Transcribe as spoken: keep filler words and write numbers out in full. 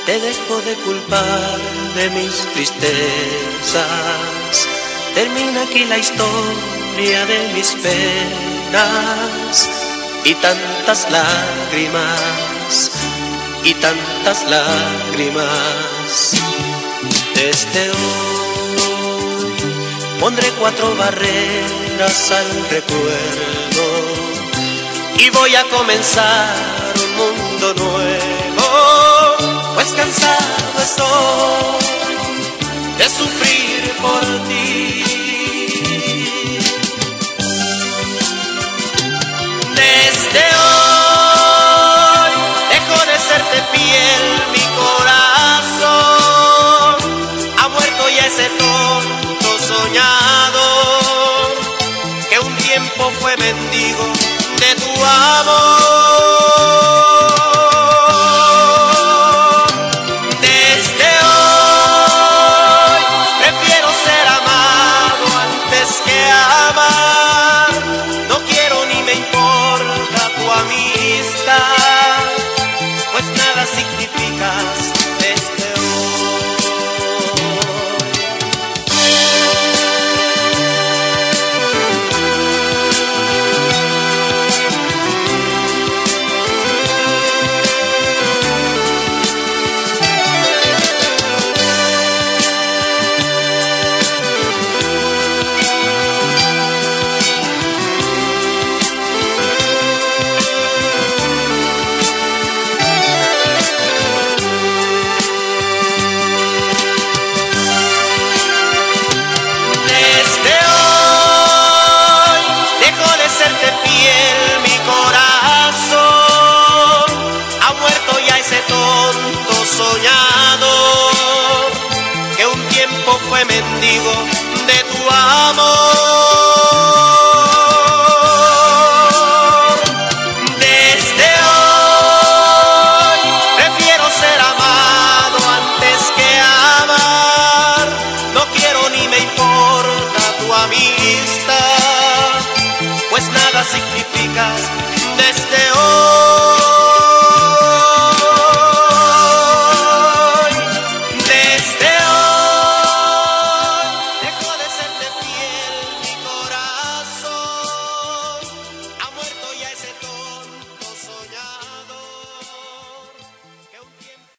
te dejo de culpar de mis tristezas. Termina aquí la historia de mis penas y tantas lágrimas, y tantas lágrimas. Desde hoy pondré cuatro barreras al recuerdo y voy a comenzar un mundo nuevo, pues cansado estoy de sufrir por ti. Desde hoy dejo de serte fiel, mi corazón ha muerto ya ese tonto soñador que un tiempo fue mendigo de tu amor. Desde hoy prefiero ser amado antes que amar. No quiero ni me importa tu amistad, pues nada significas desde tonto soñador que un tiempo fue mendigo de tu amor.